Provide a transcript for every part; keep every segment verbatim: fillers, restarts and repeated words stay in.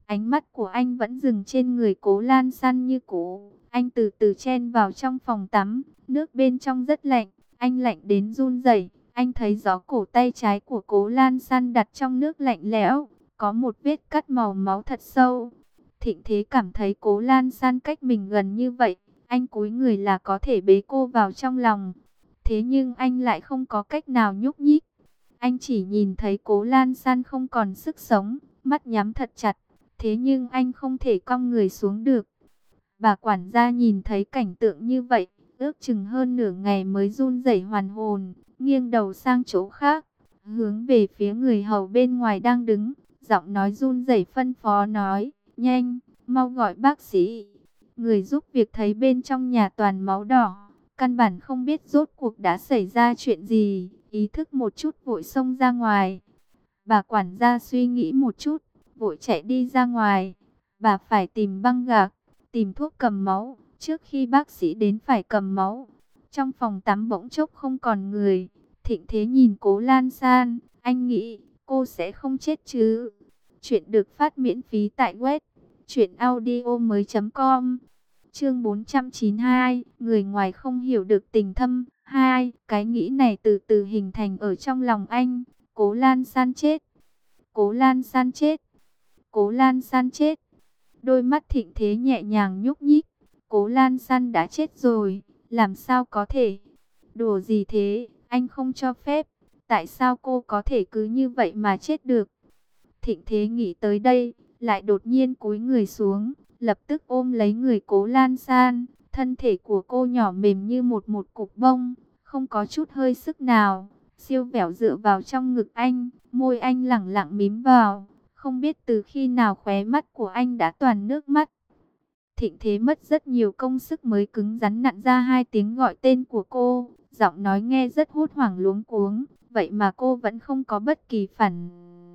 Ánh mắt của anh vẫn dừng trên người Cố Lan San như cũ. Anh từ từ chen vào trong phòng tắm. Nước bên trong rất lạnh. Anh lạnh đến run rẩy. Anh thấy gió cổ tay trái của Cố Lan San đặt trong nước lạnh lẽo. Có một vết cắt màu máu thật sâu. Thịnh Thế cảm thấy Cố Lan San cách mình gần như vậy. Anh cúi người là có thể bế cô vào trong lòng. Thế nhưng anh lại không có cách nào nhúc nhích. Anh chỉ nhìn thấy Cố Lan San không còn sức sống. Mắt nhắm thật chặt. Thế nhưng anh không thể cong người xuống được. Bà quản gia nhìn thấy cảnh tượng như vậy, ước chừng hơn nửa ngày mới run rẩy hoàn hồn, nghiêng đầu sang chỗ khác, hướng về phía người hầu bên ngoài đang đứng, giọng nói run rẩy phân phó nói, nhanh, mau gọi bác sĩ. Người giúp việc thấy bên trong nhà toàn máu đỏ, căn bản không biết rốt cuộc đã xảy ra chuyện gì, ý thức một chút vội xông ra ngoài. Bà quản gia suy nghĩ một chút, vội chạy đi ra ngoài. Bà phải tìm băng gạc, tìm thuốc cầm máu, trước khi bác sĩ đến phải cầm máu. Trong phòng tắm bỗng chốc không còn người. Thịnh Thế nhìn Cố Lan San, anh nghĩ cô sẽ không chết chứ. Chuyện được phát miễn phí tại web truyện audio mới chấm com. Chương bốn trăm chín mươi hai, người ngoài không hiểu được tình thâm. Hai, cái nghĩ này từ từ hình thành ở trong lòng anh. Cố Lan San chết. Cố Lan San chết. Cố Lan San chết. Đôi mắt Thịnh Thế nhẹ nhàng nhúc nhích. Cố Lan San đã chết rồi. Làm sao có thể? Đùa gì thế? Anh không cho phép. Tại sao cô có thể cứ như vậy mà chết được? Thịnh Thế nghĩ tới đây, lại đột nhiên cúi người xuống, lập tức ôm lấy người Cố Lan San. Thân thể của cô nhỏ mềm như một một cục bông, không có chút hơi sức nào. Siêu vẻo dựa vào trong ngực anh, môi anh lẳng lặng mím vào. Không biết từ khi nào khóe mắt của anh đã toàn nước mắt. Thịnh Thế mất rất nhiều công sức mới cứng rắn nặn ra hai tiếng gọi tên của cô. Giọng nói nghe rất hốt hoảng luống cuống. Vậy mà cô vẫn không có bất kỳ phản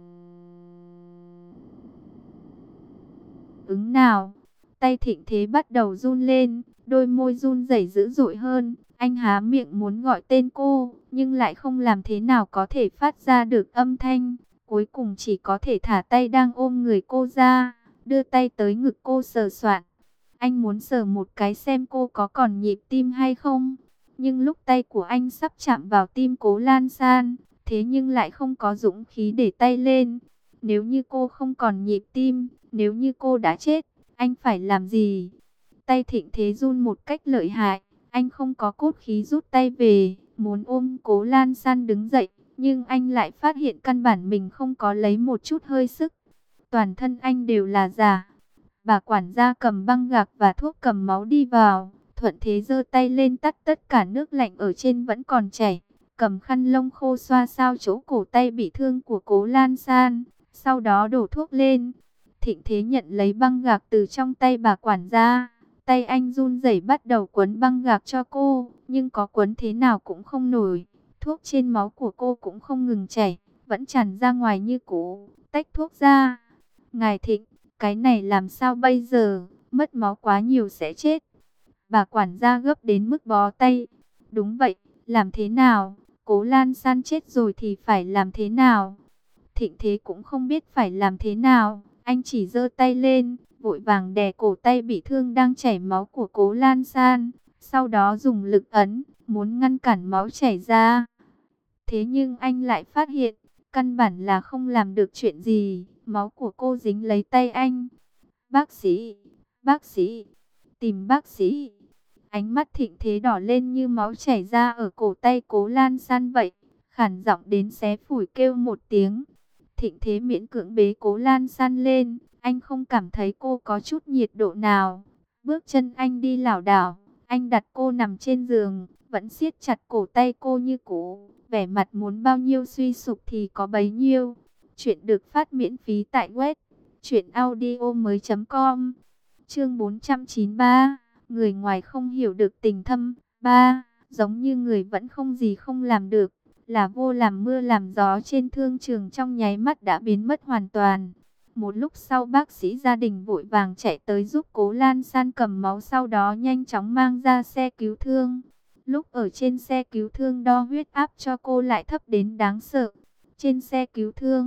ứng nào. Tay Thịnh Thế bắt đầu run lên, đôi môi run rẩy dữ dội hơn. Anh há miệng muốn gọi tên cô, nhưng lại không làm thế nào có thể phát ra được âm thanh. Cuối cùng chỉ có thể thả tay đang ôm người cô ra, đưa tay tới ngực cô sờ soạn. Anh muốn sờ một cái xem cô có còn nhịp tim hay không. Nhưng lúc tay của anh sắp chạm vào tim Cố Lan San, thế nhưng lại không có dũng khí để tay lên. Nếu như cô không còn nhịp tim, nếu như cô đã chết, anh phải làm gì? Tay Thịnh Thế run một cách lợi hại. Anh không có cốt khí rút tay về, muốn ôm Cố Lan San đứng dậy. Nhưng anh lại phát hiện căn bản mình không có lấy một chút hơi sức. Toàn thân anh đều là giả. Bà quản gia cầm băng gạc và thuốc cầm máu đi vào. Thuận Thế giơ tay lên tắt tất cả nước lạnh ở trên vẫn còn chảy. Cầm khăn lông khô xoa xao chỗ cổ tay bị thương của Cố Lan San. Sau đó đổ thuốc lên. Thịnh Thế nhận lấy băng gạc từ trong tay bà quản gia. Tay anh run rẩy bắt đầu quấn băng gạc cho cô. Nhưng có quấn thế nào cũng không nổi. Thuốc trên máu của cô cũng không ngừng chảy, vẫn tràn ra ngoài như cũ. Tách thuốc ra. Ngài Thịnh, cái này làm sao bây giờ? Mất máu quá nhiều sẽ chết. Bà quản gia gấp đến mức bó tay. Đúng vậy, làm thế nào? Cố Lan San chết rồi thì phải làm thế nào? Thịnh Thế cũng không biết phải làm thế nào. Anh chỉ giơ tay lên, vội vàng đè cổ tay bị thương đang chảy máu của Cố Lan San. Sau đó dùng lực ấn, muốn ngăn cản máu chảy ra. Thế nhưng anh lại phát hiện, căn bản là không làm được chuyện gì. Máu của cô dính lấy tay anh. Bác sĩ, bác sĩ, tìm bác sĩ. Ánh mắt Thịnh Thế đỏ lên như máu chảy ra ở cổ tay Cố Lan San vậy. Khản giọng đến xé phủi kêu một tiếng. Thịnh Thế miễn cưỡng bế Cố Lan San lên. Anh không cảm thấy cô có chút nhiệt độ nào. Bước chân anh đi lảo đảo. Anh đặt cô nằm trên giường, vẫn siết chặt cổ tay cô như cũ. Vẻ mặt muốn bao nhiêu suy sụp thì có bấy nhiêu. Chuyện được phát miễn phí tại web truyện audio mới chấm com. Chương bốn trăm chín mươi ba, người ngoài không hiểu được tình thâm. Ba, giống như người vẫn không gì không làm được. Là vô làm mưa làm gió trên thương trường trong nháy mắt đã biến mất hoàn toàn. Một lúc sau bác sĩ gia đình vội vàng chạy tới giúp Cố Lan San cầm máu, sau đó nhanh chóng mang ra xe cứu thương. Lúc ở trên xe cứu thương đo huyết áp cho cô lại thấp đến đáng sợ. Trên xe cứu thương,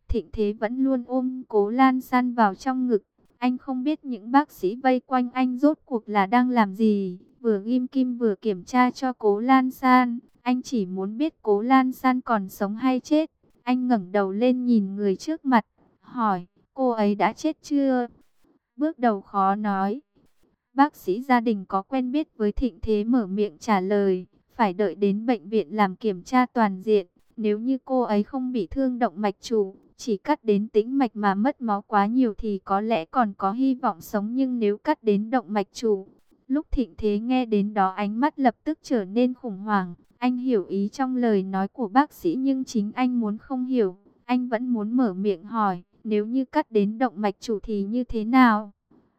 Thịnh Thế vẫn luôn ôm Cố Lan San vào trong ngực. Anh không biết những bác sĩ vây quanh anh rốt cuộc là đang làm gì, vừa ghim kim vừa kiểm tra cho Cố Lan San. Anh chỉ muốn biết Cố Lan San còn sống hay chết. Anh ngẩng đầu lên nhìn người trước mặt, hỏi, cô ấy đã chết chưa? Bước đầu khó nói. Bác sĩ gia đình có quen biết với Thịnh Thế mở miệng trả lời, phải đợi đến bệnh viện làm kiểm tra toàn diện. Nếu như cô ấy không bị thương động mạch chủ, chỉ cắt đến tĩnh mạch mà mất máu quá nhiều thì có lẽ còn có hy vọng sống, nhưng nếu cắt đến động mạch chủ. Lúc Thịnh Thế nghe đến đó ánh mắt lập tức trở nên khủng hoảng. Anh hiểu ý trong lời nói của bác sĩ nhưng chính anh muốn không hiểu. Anh vẫn muốn mở miệng hỏi, nếu như cắt đến động mạch chủ thì như thế nào?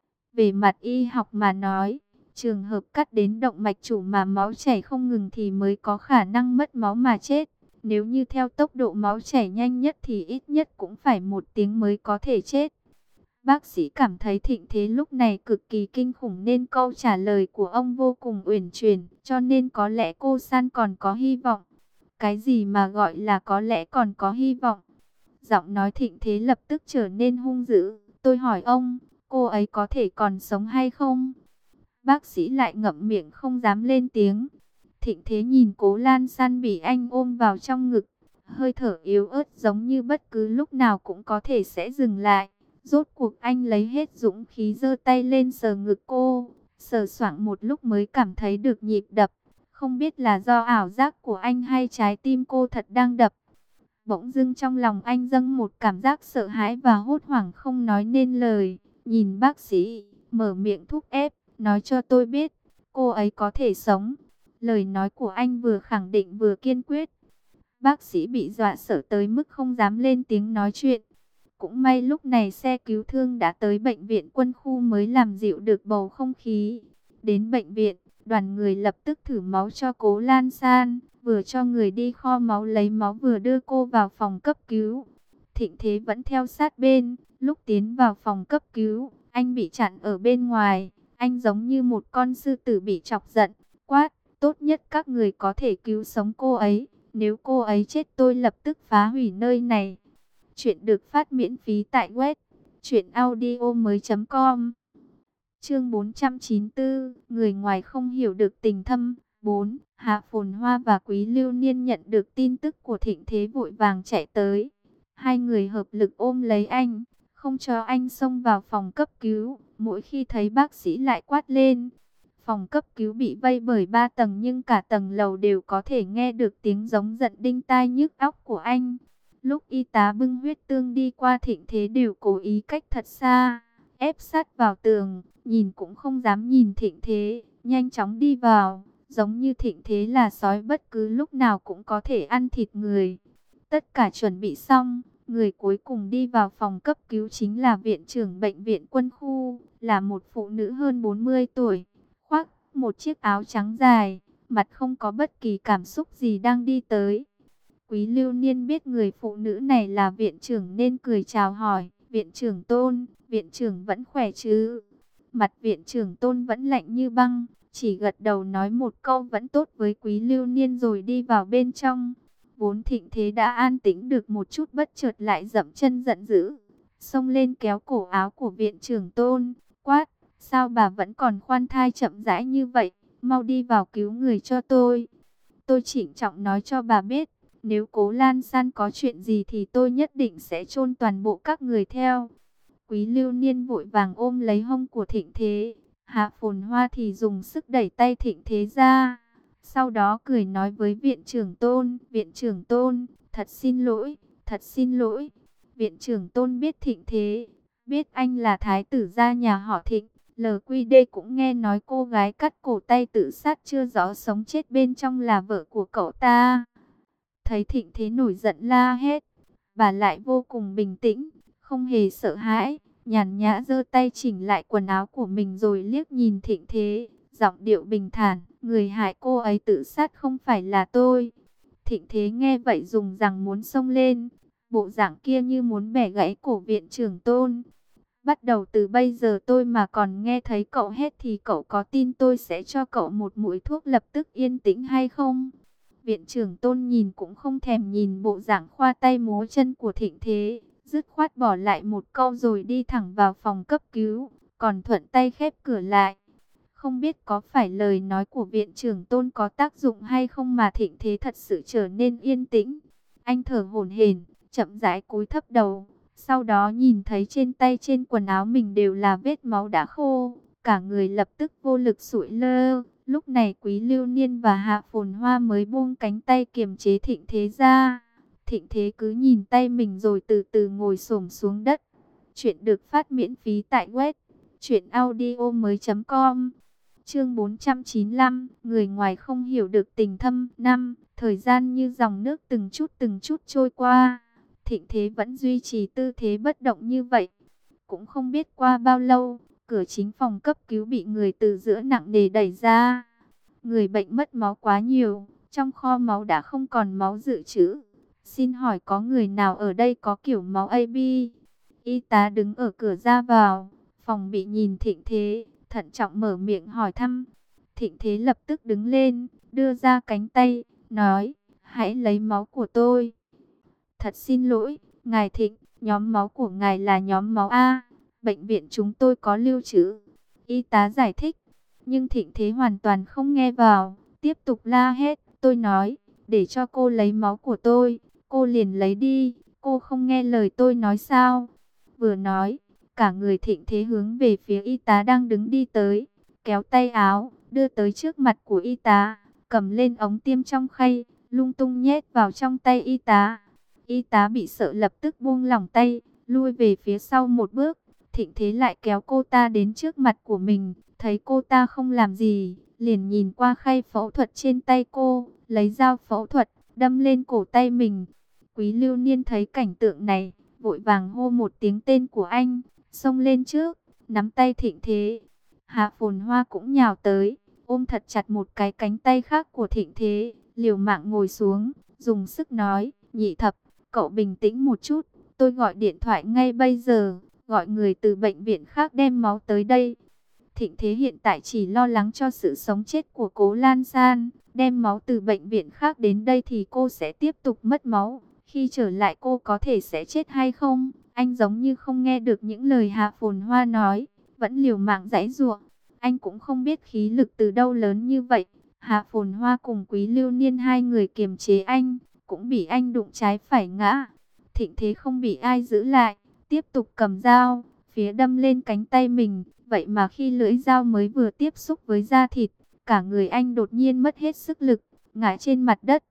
Về mặt y học mà nói, trường hợp cắt đến động mạch chủ mà máu chảy không ngừng thì mới có khả năng mất máu mà chết. Nếu như theo tốc độ máu chảy nhanh nhất thì ít nhất cũng phải một tiếng mới có thể chết. Bác sĩ cảm thấy Thịnh Thế lúc này cực kỳ kinh khủng nên câu trả lời của ông vô cùng uyển chuyển, cho nên có lẽ cô San còn có hy vọng. Cái gì mà gọi là có lẽ còn có hy vọng? Giọng nói Thịnh Thế lập tức trở nên hung dữ. Tôi hỏi ông, cô ấy có thể còn sống hay không? Bác sĩ lại ngậm miệng không dám lên tiếng. Thịnh Thế nhìn Cố Lan San bị anh ôm vào trong ngực, hơi thở yếu ớt giống như bất cứ lúc nào cũng có thể sẽ dừng lại. Rốt cuộc anh lấy hết dũng khí giơ tay lên sờ ngực cô, sờ soạng một lúc mới cảm thấy được nhịp đập. Không biết là do ảo giác của anh hay trái tim cô thật đang đập. Bỗng dưng trong lòng anh dâng một cảm giác sợ hãi và hốt hoảng không nói nên lời. Nhìn bác sĩ, mở miệng thúc ép, nói cho tôi biết, cô ấy có thể sống. Lời nói của anh vừa khẳng định vừa kiên quyết. Bác sĩ bị dọa sợ tới mức không dám lên tiếng nói chuyện. Cũng may lúc này xe cứu thương đã tới bệnh viện quân khu mới làm dịu được bầu không khí. Đến bệnh viện, đoàn người lập tức thử máu cho Cố Lan San, vừa cho người đi kho máu lấy máu vừa đưa cô vào phòng cấp cứu. Thịnh Thế vẫn theo sát bên, lúc tiến vào phòng cấp cứu, anh bị chặn ở bên ngoài. Anh giống như một con sư tử bị chọc giận, quát, tốt nhất các người có thể cứu sống cô ấy. Nếu cô ấy chết tôi lập tức phá hủy nơi này. Chuyện được phát miễn phí tại web truyệnaudiomoi chấm com. Chương bốn trăm chín mươi tư, người ngoài không hiểu được tình thâm. bốn. Hạ Phồn Hoa và Quý Lưu Niên nhận được tin tức của Thịnh Thế vội vàng chạy tới. Hai người hợp lực ôm lấy anh, không cho anh xông vào phòng cấp cứu. Mỗi khi thấy bác sĩ lại quát lên. Phòng cấp cứu bị vây bởi ba tầng nhưng cả tầng lầu đều có thể nghe được tiếng giống giận đinh tai nhức óc của anh. Lúc y tá bưng huyết tương đi qua Thịnh Thế đều cố ý cách thật xa, ép sát vào tường, nhìn cũng không dám nhìn Thịnh Thế, nhanh chóng đi vào, giống như Thịnh Thế là sói bất cứ lúc nào cũng có thể ăn thịt người. Tất cả chuẩn bị xong, người cuối cùng đi vào phòng cấp cứu chính là viện trưởng bệnh viện quân khu, là một phụ nữ hơn bốn mươi tuổi, khoác một chiếc áo trắng dài, mặt không có bất kỳ cảm xúc gì đang đi tới. Quý Lưu Niên biết người phụ nữ này là viện trưởng nên cười chào hỏi, viện trưởng Tôn, viện trưởng vẫn khỏe chứ? Mặt viện trưởng Tôn vẫn lạnh như băng, chỉ gật đầu nói một câu vẫn tốt với Quý Lưu Niên rồi đi vào bên trong. Vốn Thịnh Thế đã an tĩnh được một chút bất chợt lại dậm chân giận dữ, xông lên kéo cổ áo của viện trưởng Tôn, quát, sao bà vẫn còn khoan thai chậm rãi như vậy, mau đi vào cứu người cho tôi. Tôi trịnh trọng nói cho bà biết, nếu Cố Lan San có chuyện gì thì tôi nhất định sẽ chôn toàn bộ các người theo. Quý Lưu Niên vội vàng ôm lấy hông của Thịnh Thế. Hạ Phồn Hoa thì dùng sức đẩy tay Thịnh Thế ra. Sau đó cười nói với viện trưởng Tôn. Viện trưởng Tôn, thật xin lỗi, thật xin lỗi. Viện trưởng Tôn biết Thịnh Thế, biết anh là thái tử gia nhà họ Thịnh. lờ quy đê cũng nghe nói cô gái cắt cổ tay tự sát chưa rõ sống chết bên trong là vợ của cậu ta. Thấy Thịnh Thế nổi giận la hét, bà lại vô cùng bình tĩnh, không hề sợ hãi, nhàn nhã giơ tay chỉnh lại quần áo của mình rồi liếc nhìn Thịnh Thế, giọng điệu bình thản, người hại cô ấy tự sát không phải là tôi. Thịnh Thế nghe vậy dùng rằng muốn xông lên, bộ dạng kia như muốn bẻ gãy cổ viện trưởng Tôn. Bắt đầu từ bây giờ tôi mà còn nghe thấy cậu hét thì cậu có tin tôi sẽ cho cậu một mũi thuốc lập tức yên tĩnh hay không? Viện trưởng Tôn nhìn cũng không thèm nhìn bộ dạng khoa tay múa chân của Thịnh Thế, dứt khoát bỏ lại một câu rồi đi thẳng vào phòng cấp cứu, còn thuận tay khép cửa lại. Không biết có phải lời nói của viện trưởng Tôn có tác dụng hay không mà thịnh thế thật sự trở nên yên tĩnh. Anh thở hổn hển, chậm rãi cúi thấp đầu, sau đó nhìn thấy trên tay trên quần áo mình đều là vết máu đã khô, cả người lập tức vô lực sụi lơ. Lúc này Quý Lưu Niên và Hạ Phồn Hoa mới buông cánh tay kiềm chế thịnh thế ra. Thịnh thế cứ nhìn tay mình rồi từ từ ngồi xổm xuống đất. Chuyện được phát miễn phí tại web truyện audio mới chấm com. Chương bốn trăm chín mươi lăm, người ngoài không hiểu được tình thâm. Năm, thời gian như dòng nước từng chút từng chút trôi qua. Thịnh thế vẫn duy trì tư thế bất động như vậy. Cũng không biết qua bao lâu, cửa chính phòng cấp cứu bị người từ giữa nặng nề đẩy ra. Người bệnh mất máu quá nhiều, trong kho máu đã không còn máu dự trữ. Xin hỏi có người nào ở đây có kiểu máu a bê? Y tá đứng ở cửa ra vào, phòng bị nhìn thịnh thế, thận trọng mở miệng hỏi thăm. Thịnh thế lập tức đứng lên, đưa ra cánh tay, nói, hãy lấy máu của tôi. Thật xin lỗi, ngài Thịnh, nhóm máu của ngài là nhóm máu A, bệnh viện chúng tôi có lưu trữ. Y tá giải thích, nhưng Thịnh thế hoàn toàn không nghe vào, tiếp tục la hét, tôi nói, để cho cô lấy máu của tôi, cô liền lấy đi, cô không nghe lời tôi nói sao? Vừa nói, cả người Thịnh thế hướng về phía y tá đang đứng đi tới, kéo tay áo, đưa tới trước mặt của y tá, cầm lên ống tiêm trong khay, lung tung nhét vào trong tay y tá. Y tá bị sợ lập tức buông lỏng tay, lui về phía sau một bước. Thịnh thế lại kéo cô ta đến trước mặt của mình, thấy cô ta không làm gì, liền nhìn qua khay phẫu thuật trên tay cô, lấy dao phẫu thuật, đâm lên cổ tay mình. Quý Lưu Niên thấy cảnh tượng này, vội vàng hô một tiếng tên của anh, xông lên trước, nắm tay Thịnh thế. Hạ Phồn Hoa cũng nhào tới, ôm thật chặt một cái cánh tay khác của Thịnh thế, liều mạng ngồi xuống, dùng sức nói, Nhị Thập, cậu bình tĩnh một chút, tôi gọi điện thoại ngay bây giờ, gọi người từ bệnh viện khác đem máu tới đây. Thịnh thế hiện tại chỉ lo lắng cho sự sống chết của Cố Lan San, đem máu từ bệnh viện khác đến đây thì cô sẽ tiếp tục mất máu. Khi trở lại cô có thể sẽ chết hay không? Anh giống như không nghe được những lời Hạ Phồn Hoa nói, vẫn liều mạng giãy giụa. Anh cũng không biết khí lực từ đâu lớn như vậy. Hạ Phồn Hoa cùng Quý Lưu Niên hai người kiềm chế anh, cũng bị anh đụng trái phải ngã. Thịnh thế không bị ai giữ lại, tiếp tục cầm dao, phía đâm lên cánh tay mình. Vậy mà khi lưỡi dao mới vừa tiếp xúc với da thịt, cả người anh đột nhiên mất hết sức lực, ngã trên mặt đất.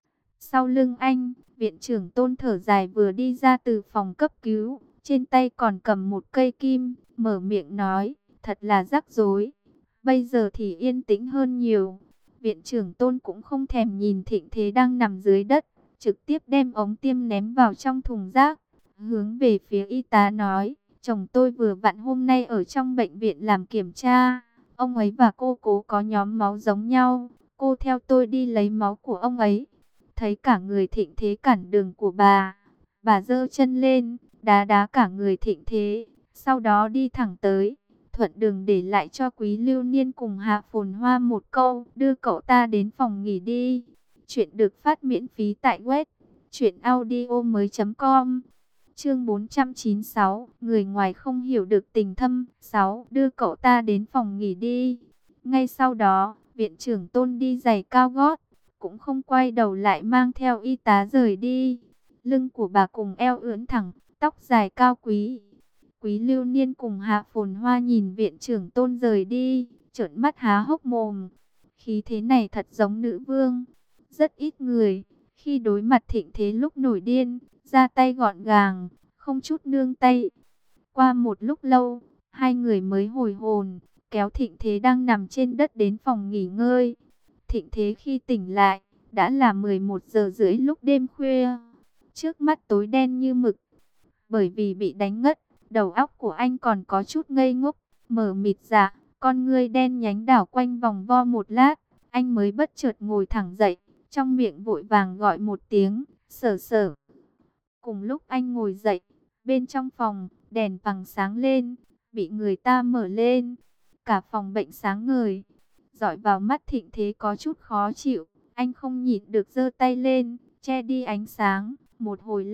Sau lưng anh, viện trưởng Tôn thở dài vừa đi ra từ phòng cấp cứu, trên tay còn cầm một cây kim, mở miệng nói, thật là rắc rối. Bây giờ thì yên tĩnh hơn nhiều. Viện trưởng Tôn cũng không thèm nhìn Thịnh thế đang nằm dưới đất, trực tiếp đem ống tiêm ném vào trong thùng rác, hướng về phía y tá nói, chồng tôi vừa vặn hôm nay ở trong bệnh viện làm kiểm tra, ông ấy và cô Cố có nhóm máu giống nhau, cô theo tôi đi lấy máu của ông ấy. Thấy cả người Thịnh thế cản đường của bà, bà giơ chân lên, đá đá cả người Thịnh thế, sau đó đi thẳng tới, thuận đường để lại cho Quý Lưu Niên cùng Hạ Phồn Hoa một câu, đưa cậu ta đến phòng nghỉ đi. Chuyện được phát miễn phí tại web truyện audio mới chấm com. Chương bốn trăm chín mươi sáu, người ngoài không hiểu được tình thâm. Sáu, đưa cậu ta đến phòng nghỉ đi. Ngay sau đó, viện trưởng Tôn đi giày cao gót, cũng không quay đầu lại mang theo y tá rời đi. Lưng của bà cùng eo ưỡn thẳng, tóc dài cao quý. Quý Lưu Niên cùng Hạ Phồn Hoa nhìn viện trưởng Tôn rời đi, trợn mắt há hốc mồm. Khí thế này thật giống nữ vương. Rất ít người, khi đối mặt Thịnh thế lúc nổi điên, ra tay gọn gàng, không chút nương tay. Qua một lúc lâu, hai người mới hồi hồn, kéo Thịnh thế đang nằm trên đất đến phòng nghỉ ngơi. Thịnh thế khi tỉnh lại, đã là mười một giờ rưỡi lúc đêm khuya. Trước mắt tối đen như mực. Bởi vì bị đánh ngất, đầu óc của anh còn có chút ngây ngốc, mờ mịt dạ, con ngươi đen nhánh đảo quanh vòng vo một lát, anh mới bất chợt ngồi thẳng dậy, trong miệng vội vàng gọi một tiếng, Sở Sở. Cùng lúc anh ngồi dậy, bên trong phòng, đèn vàng sáng lên, bị người ta mở lên, cả phòng bệnh sáng ngời. Dọi vào mắt Thịnh thế có chút khó chịu, anh không nhịn được giơ tay lên, che đi ánh sáng. Một hồi lâu,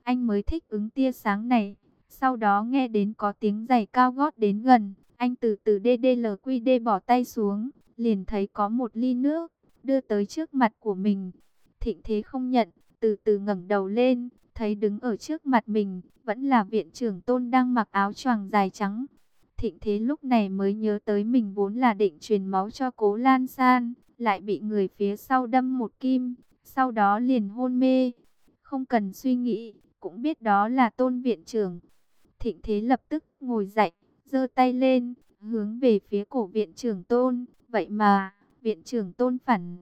anh mới thích ứng tia sáng này. Sau đó nghe đến có tiếng giày cao gót đến gần, anh từ từ đê đê lờ quy đê bỏ tay xuống, liền thấy có một ly nước đưa tới trước mặt của mình. Thịnh Thế không nhận, từ từ ngẩng đầu lên, thấy đứng ở trước mặt mình vẫn là viện trưởng Tôn đang mặc áo choàng dài trắng. Thịnh Thế lúc này mới nhớ tới mình vốn là định truyền máu cho Cố Lan San, lại bị người phía sau đâm một kim, sau đó liền hôn mê. Không cần suy nghĩ, cũng biết đó là Tôn viện trưởng. Thịnh Thế lập tức ngồi dậy, giơ tay lên, hướng về phía cổ viện trưởng Tôn. Vậy mà, viện trưởng Tôn phản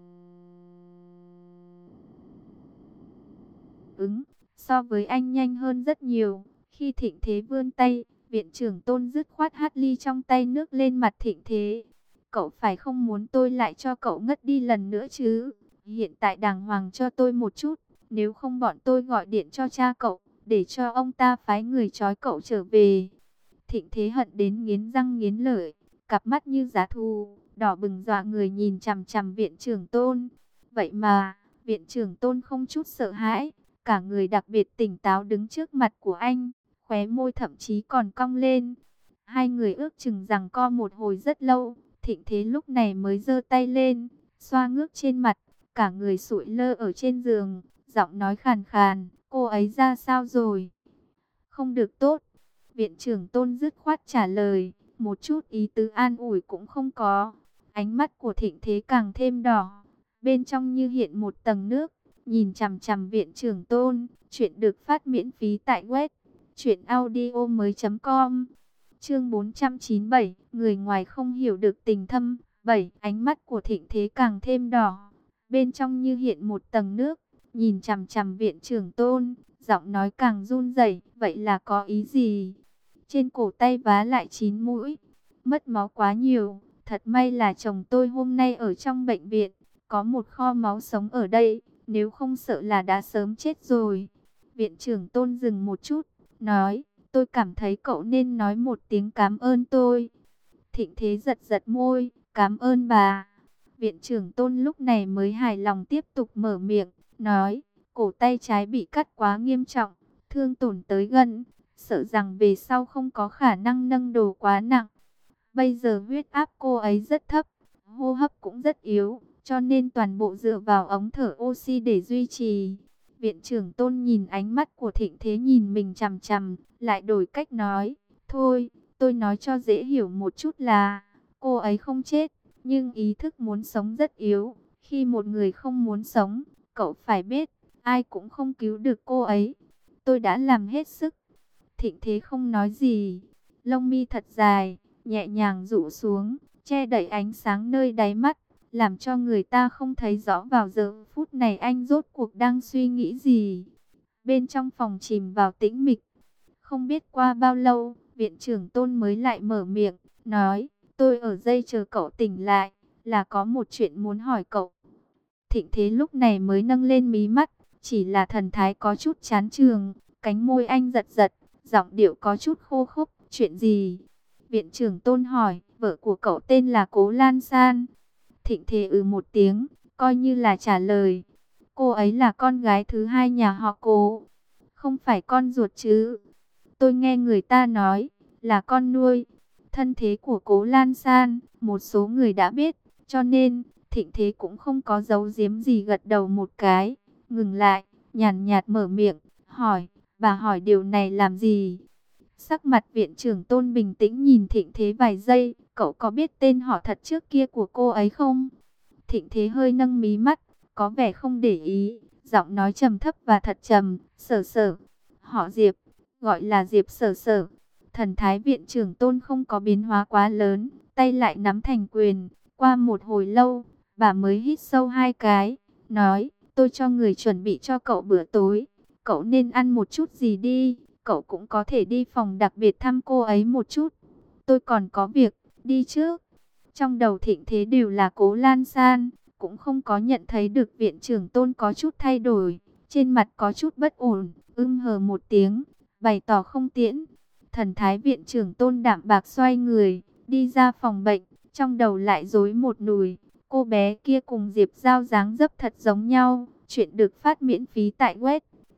ứng so với anh nhanh hơn rất nhiều. Khi Thịnh Thế vươn tay, viện trưởng Tôn dứt khoát hắt ly trong tay nước lên mặt Thịnh Thế. Cậu phải không muốn tôi lại cho cậu ngất đi lần nữa chứ? Hiện tại đàng hoàng cho tôi một chút, nếu không bọn tôi gọi điện cho cha cậu, để cho ông ta phái người trói cậu trở về. Thịnh Thế hận đến nghiến răng nghiến lợi, cặp mắt như giá thù, đỏ bừng dọa người nhìn chằm chằm viện trưởng Tôn. Vậy mà, viện trưởng Tôn không chút sợ hãi, cả người đặc biệt tỉnh táo đứng trước mặt của anh, khóe môi thậm chí còn cong lên. Hai người ước chừng giằng co một hồi rất lâu, Thịnh Thế lúc này mới giơ tay lên, xoa ngước trên mặt, cả người sụi lơ ở trên giường, giọng nói khàn khàn, cô ấy ra sao rồi? Không được tốt. Viện trưởng Tôn dứt khoát trả lời, một chút ý tứ an ủi cũng không có. Ánh mắt của Thịnh Thế càng thêm đỏ, bên trong như hiện một tầng nước, nhìn chằm chằm viện trưởng Tôn. Chuyện được phát miễn phí tại web truyện audio mới.com. Chương bốn trăm chín mươi bảy, người ngoài không hiểu được tình thâm. bảy. Ánh mắt của Thịnh Thế càng thêm đỏ, bên trong như hiện một tầng nước, nhìn chằm chằm viện trưởng Tôn, giọng nói càng run rẩy. Vậy là có ý gì? Trên cổ tay vá lại chín mũi, mất máu quá nhiều. Thật may là chồng tôi hôm nay ở trong bệnh viện, có một kho máu sống ở đây, nếu không sợ là đã sớm chết rồi. Viện trưởng Tôn dừng một chút, nói, tôi cảm thấy cậu nên nói một tiếng cảm ơn tôi. Thịnh Thế giật giật môi, cảm ơn bà. Viện trưởng Tôn lúc này mới hài lòng tiếp tục mở miệng, nói, cổ tay trái bị cắt quá nghiêm trọng, thương tổn tới gân, sợ rằng về sau không có khả năng nâng đồ quá nặng. Bây giờ huyết áp cô ấy rất thấp, hô hấp cũng rất yếu, cho nên toàn bộ dựa vào ống thở oxy để duy trì. Viện trưởng Tôn nhìn ánh mắt của Thịnh Thế nhìn mình chằm chằm, lại đổi cách nói, thôi, tôi nói cho dễ hiểu một chút là, cô ấy không chết, nhưng ý thức muốn sống rất yếu. Khi một người không muốn sống, cậu phải biết, ai cũng không cứu được cô ấy. Tôi đã làm hết sức. Thịnh Thế không nói gì, lông mi thật dài, nhẹ nhàng rũ xuống, che đậy ánh sáng nơi đáy mắt, làm cho người ta không thấy rõ vào giờ phút này anh rốt cuộc đang suy nghĩ gì. Bên trong phòng chìm vào tĩnh mịch, không biết qua bao lâu, viện trưởng Tôn mới lại mở miệng, nói, tôi ở đây chờ cậu tỉnh lại, là có một chuyện muốn hỏi cậu. Thịnh Thế lúc này mới nâng lên mí mắt, chỉ là thần thái có chút chán chường, cánh môi anh giật giật, giọng điệu có chút khô khốc, chuyện gì? Viện trưởng Tôn hỏi, vợ của cậu tên là Cố Lan San. Thịnh Thế ừ một tiếng, coi như là trả lời. Cô ấy là con gái thứ hai nhà họ Cố, không phải con ruột chứ? Tôi nghe người ta nói, là con nuôi. Thân thế của Cố Lan San, một số người đã biết, cho nên, Thịnh Thế cũng không có giấu giếm gì, gật đầu một cái, ngừng lại, nhàn nhạt mở miệng, hỏi, bà hỏi điều này làm gì? Sắc mặt viện trưởng Tôn bình tĩnh nhìn Thịnh Thế vài giây, cậu có biết tên họ thật trước kia của cô ấy không? Thịnh Thế hơi nâng mí mắt, có vẻ không để ý, giọng nói trầm thấp và thật trầm, Sở Sở, họ Diệp, gọi là Diệp Sở Sở. Thần thái viện trưởng Tôn không có biến hóa quá lớn, tay lại nắm thành quyền, qua một hồi lâu, bà mới hít sâu hai cái, nói, tôi cho người chuẩn bị cho cậu bữa tối, cậu nên ăn một chút gì đi, cậu cũng có thể đi phòng đặc biệt thăm cô ấy một chút. Tôi còn có việc, đi trước. Trong đầu Thịnh Thế đều là Cố Lan San, cũng không có nhận thấy được viện trưởng Tôn có chút thay đổi, trên mặt có chút bất ổn, ưm hờ một tiếng, bày tỏ không tiễn. Thần thái viện trưởng Tôn đạm bạc xoay người, đi ra phòng bệnh, trong đầu lại rối một nùi. Cô bé kia cùng Diệp Giao dáng dấp thật giống nhau. Chuyện được phát miễn phí tại web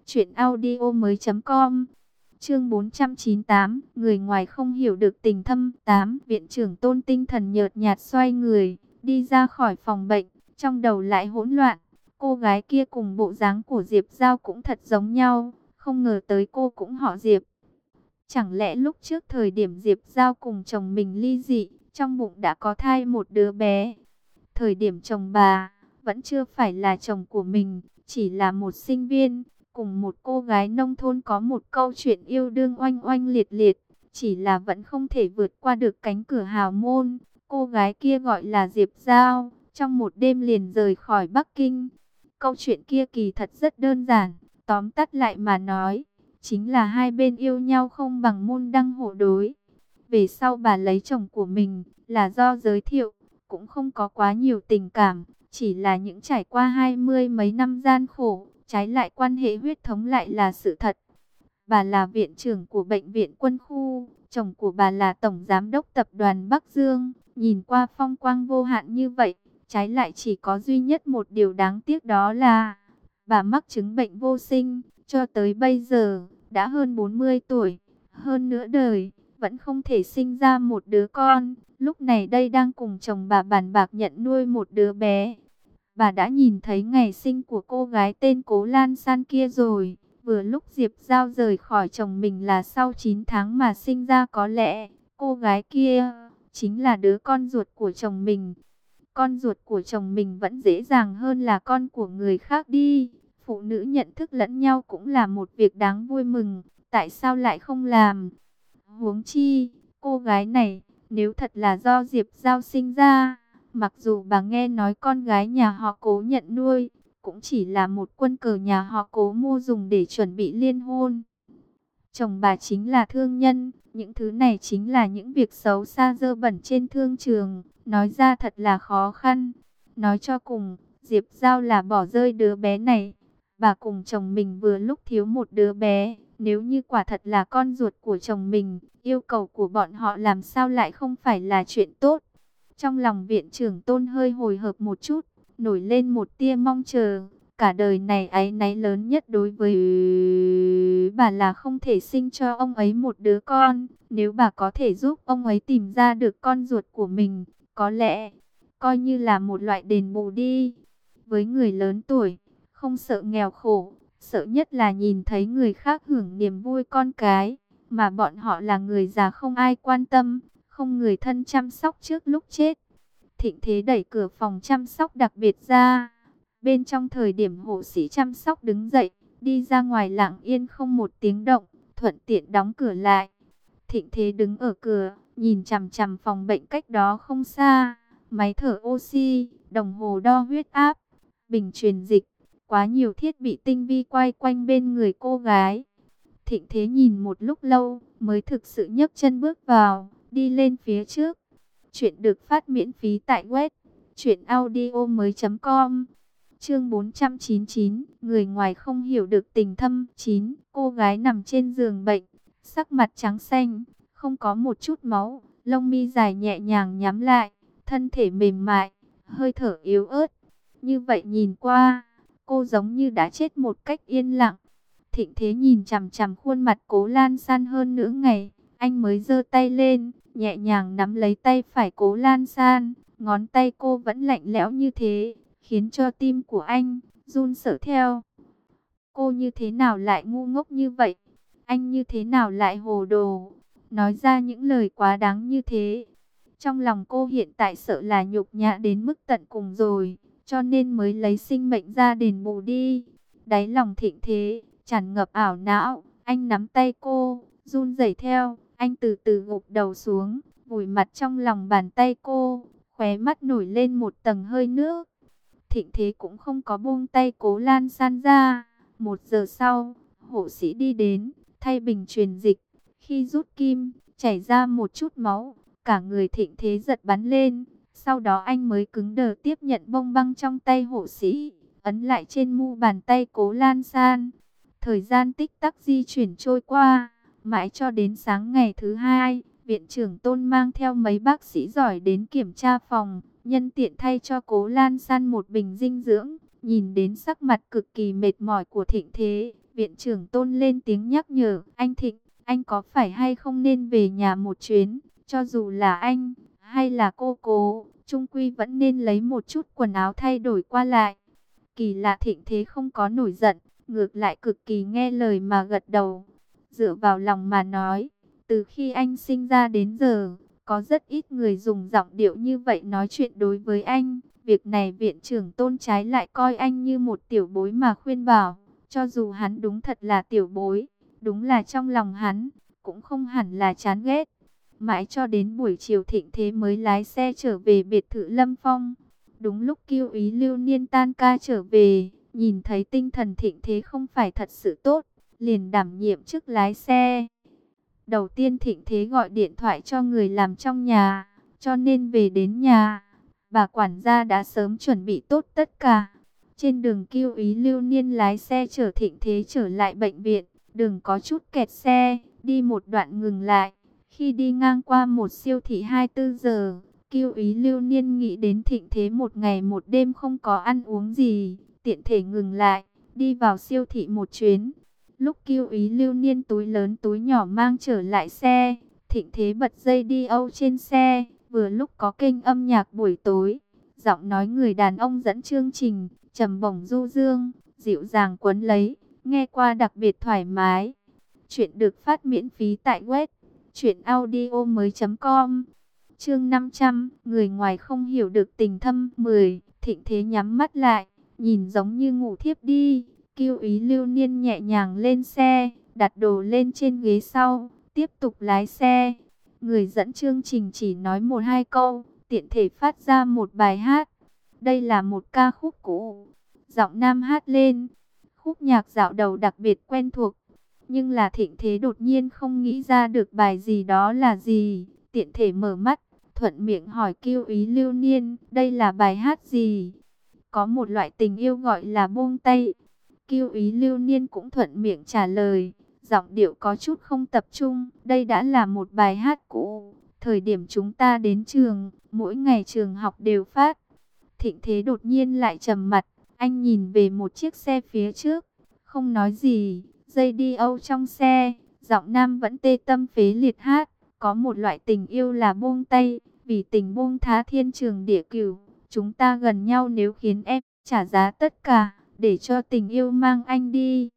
Chuyện audio mới com. Chương bốn trăm chín mươi tám, người ngoài không hiểu được tình thâm. Tám, viện trưởng Tôn tinh thần nhợt nhạt xoay người, đi ra khỏi phòng bệnh, trong đầu lại hỗn loạn. Cô gái kia cùng bộ dáng của Diệp Giao cũng thật giống nhau, không ngờ tới cô cũng họ Diệp. Chẳng lẽ lúc trước thời điểm Diệp Giao cùng chồng mình ly dị, trong bụng đã có thai một đứa bé. Thời điểm chồng bà vẫn chưa phải là chồng của mình, chỉ là một sinh viên, cùng một cô gái nông thôn có một câu chuyện yêu đương oanh oanh liệt liệt, chỉ là vẫn không thể vượt qua được cánh cửa hào môn. Cô gái kia gọi là Diệp Giao, trong một đêm liền rời khỏi Bắc Kinh. Câu chuyện kia kỳ thật rất đơn giản, tóm tắt lại mà nói, chính là hai bên yêu nhau không bằng môn đăng hộ đối. Về sau bà lấy chồng của mình là do giới thiệu, cũng không có quá nhiều tình cảm, chỉ là những trải qua hai mươi mấy năm gian khổ, trái lại quan hệ huyết thống lại là sự thật. Bà là viện trưởng của bệnh viện quân khu, chồng của bà là tổng giám đốc tập đoàn Bắc Dương, nhìn qua phong quang vô hạn như vậy, trái lại chỉ có duy nhất một điều đáng tiếc, đó là bà mắc chứng bệnh vô sinh, cho tới bây giờ đã hơn bốn mươi tuổi, hơn nửa đời vẫn không thể sinh ra một đứa con. Lúc này đây đang cùng chồng bà bàn bạc nhận nuôi một đứa bé. Bà đã nhìn thấy ngày sinh của cô gái tên Cố Lan San kia rồi. Vừa lúc Diệp Giao rời khỏi chồng mình là sau chín tháng mà sinh ra, có lẽ cô gái kia chính là đứa con ruột của chồng mình. Con ruột của chồng mình vẫn dễ dàng hơn là con của người khác đi. Phụ nữ nhận thức lẫn nhau cũng là một việc đáng vui mừng. Tại sao lại không làm? Huống chi, cô gái này, nếu thật là do Diệp Giao sinh ra, mặc dù bà nghe nói con gái nhà họ Cố nhận nuôi, cũng chỉ là một quân cờ nhà họ Cố mua dùng để chuẩn bị liên hôn. Chồng bà chính là thương nhân, những thứ này chính là những việc xấu xa dơ bẩn trên thương trường, nói ra thật là khó khăn. Nói cho cùng, Diệp Giao là bỏ rơi đứa bé này. Bà cùng chồng mình vừa lúc thiếu một đứa bé, nếu như quả thật là con ruột của chồng mình, yêu cầu của bọn họ làm sao lại không phải là chuyện tốt. Trong lòng viện trưởng Tôn hơi hồi hộp một chút, nổi lên một tia mong chờ. Cả đời này áy náy lớn nhất đối với bà là không thể sinh cho ông ấy một đứa con. Nếu bà có thể giúp ông ấy tìm ra được con ruột của mình, có lẽ coi như là một loại đền bù đi. Với người lớn tuổi, không sợ nghèo khổ, sợ nhất là nhìn thấy người khác hưởng niềm vui con cái, mà bọn họ là người già không ai quan tâm, không người thân chăm sóc trước lúc chết. Thịnh Thế đẩy cửa phòng chăm sóc đặc biệt ra. Bên trong thời điểm hộ sĩ chăm sóc đứng dậy, đi ra ngoài lặng yên không một tiếng động, thuận tiện đóng cửa lại. Thịnh Thế đứng ở cửa, nhìn chằm chằm phòng bệnh cách đó không xa, máy thở oxy, đồng hồ đo huyết áp, bình truyền dịch, quá nhiều thiết bị tinh vi quay quanh bên người cô gái. Thịnh Thế nhìn một lúc lâu, mới thực sự nhấc chân bước vào, đi lên phía trước. Chuyện được phát miễn phí tại web truyện audio mới com. Chương bốn trăm chín mươi chín, người ngoài không hiểu được tình thâm. Chín, cô gái nằm trên giường bệnh, sắc mặt trắng xanh, không có một chút máu, lông mi dài nhẹ nhàng nhắm lại, thân thể mềm mại, hơi thở yếu ớt. Như vậy nhìn qua, cô giống như đã chết một cách yên lặng. Thịnh Thế nhìn chằm chằm khuôn mặt Cố Lan San hơn nửa ngày, anh mới giơ tay lên, nhẹ nhàng nắm lấy tay phải Cố Lan San. Ngón tay cô vẫn lạnh lẽo như thế, khiến cho tim của anh run sợ theo. Cô như thế nào lại ngu ngốc như vậy? Anh như thế nào lại hồ đồ, nói ra những lời quá đáng như thế? Trong lòng cô hiện tại sợ là nhục nhã đến mức tận cùng rồi, cho nên mới lấy sinh mệnh ra đền bù đi. Đáy lòng Thịnh Thế tràn ngập ảo não, anh nắm tay cô, run rẩy theo, anh từ từ gục đầu xuống, vùi mặt trong lòng bàn tay cô, khóe mắt nổi lên một tầng hơi nước. Thịnh Thế cũng không có buông tay Cố Lan San ra. Một giờ sau, hộ sĩ đi đến, thay bình truyền dịch. Khi rút kim, chảy ra một chút máu, cả người Thịnh Thế giật bắn lên. Sau đó anh mới cứng đờ tiếp nhận bông băng trong tay hộ sĩ, ấn lại trên mu bàn tay Cố Lan San. Thời gian tích tắc di chuyển trôi qua, mãi cho đến sáng ngày thứ hai, viện trưởng Tôn mang theo mấy bác sĩ giỏi đến kiểm tra phòng, nhân tiện thay cho Cố Lan San một bình dinh dưỡng. Nhìn đến sắc mặt cực kỳ mệt mỏi của Thịnh Thế, Viện trưởng Tôn lên tiếng nhắc nhở, anh Thịnh, anh có phải hay không nên về nhà một chuyến, cho dù là anh hay là cô cố, chung quy vẫn nên lấy một chút quần áo thay đổi qua lại. Kỳ lạ Thịnh Thế không có nổi giận, ngược lại cực kỳ nghe lời mà gật đầu. Dựa vào lòng mà nói, từ khi anh sinh ra đến giờ, có rất ít người dùng giọng điệu như vậy nói chuyện đối với anh. Việc này viện trưởng Tôn trái lại coi anh như một tiểu bối mà khuyên bảo. Cho dù hắn đúng thật là tiểu bối, đúng là trong lòng hắn, cũng không hẳn là chán ghét. Mãi cho đến buổi chiều Thịnh Thế mới lái xe trở về biệt thự Lâm Phong. Đúng lúc Kiêu Ý Lưu Niên tan ca trở về, nhìn thấy tinh thần Thịnh Thế không phải thật sự tốt, liền đảm nhiệm chức lái xe. Đầu tiên Thịnh Thế gọi điện thoại cho người làm trong nhà, cho nên về đến nhà, bà quản gia đã sớm chuẩn bị tốt tất cả. Trên đường Kiêu Ý Lưu Niên lái xe chở Thịnh Thế trở lại bệnh viện, đường có chút kẹt xe, đi một đoạn ngừng lại. Khi đi ngang qua một siêu thị hai mươi tư giờ, Kiêu Ý Lưu Niên nghĩ đến Thịnh Thế một ngày một đêm không có ăn uống gì, tiện thể ngừng lại, đi vào siêu thị một chuyến. Lúc Kiêu Ý Lưu Niên túi lớn túi nhỏ mang trở lại xe, Thịnh Thế bật dây đi âu trên xe, vừa lúc có kênh âm nhạc buổi tối. Giọng nói người đàn ông dẫn chương trình, trầm bổng du dương, dịu dàng quấn lấy, nghe qua đặc biệt thoải mái. Chuyện được phát miễn phí tại web truyện audio mới chấm com. Chương năm trăm, người ngoài không hiểu được tình thâm. Mười. Thịnh Thế nhắm mắt lại, nhìn giống như ngủ thiếp đi. Kiêu Ý Lưu Niên nhẹ nhàng lên xe, đặt đồ lên trên ghế sau, tiếp tục lái xe. Người dẫn chương trình chỉ nói một hai câu, tiện thể phát ra một bài hát. Đây là một ca khúc cũ, giọng nam hát lên. Khúc nhạc dạo đầu đặc biệt quen thuộc, nhưng là Thịnh Thế đột nhiên không nghĩ ra được bài gì đó là gì. Tiện thể mở mắt, thuận miệng hỏi Kiêu Ý Lưu Niên, đây là bài hát gì? Có một loại tình yêu gọi là buông tay. Kiêu Ý Lưu Niên cũng thuận miệng trả lời, giọng điệu có chút không tập trung. Đây đã là một bài hát cũ, thời điểm chúng ta đến trường, mỗi ngày trường học đều phát. Thịnh Thế đột nhiên lại trầm mặt, anh nhìn về một chiếc xe phía trước, không nói gì. Dây đi âu trong xe, giọng nam vẫn tê tâm phế liệt hát. Có một loại tình yêu là buông tay, vì tình buông thá thiên trường địa cửu. Chúng ta gần nhau nếu khiến em trả giá tất cả, để cho tình yêu mang anh đi.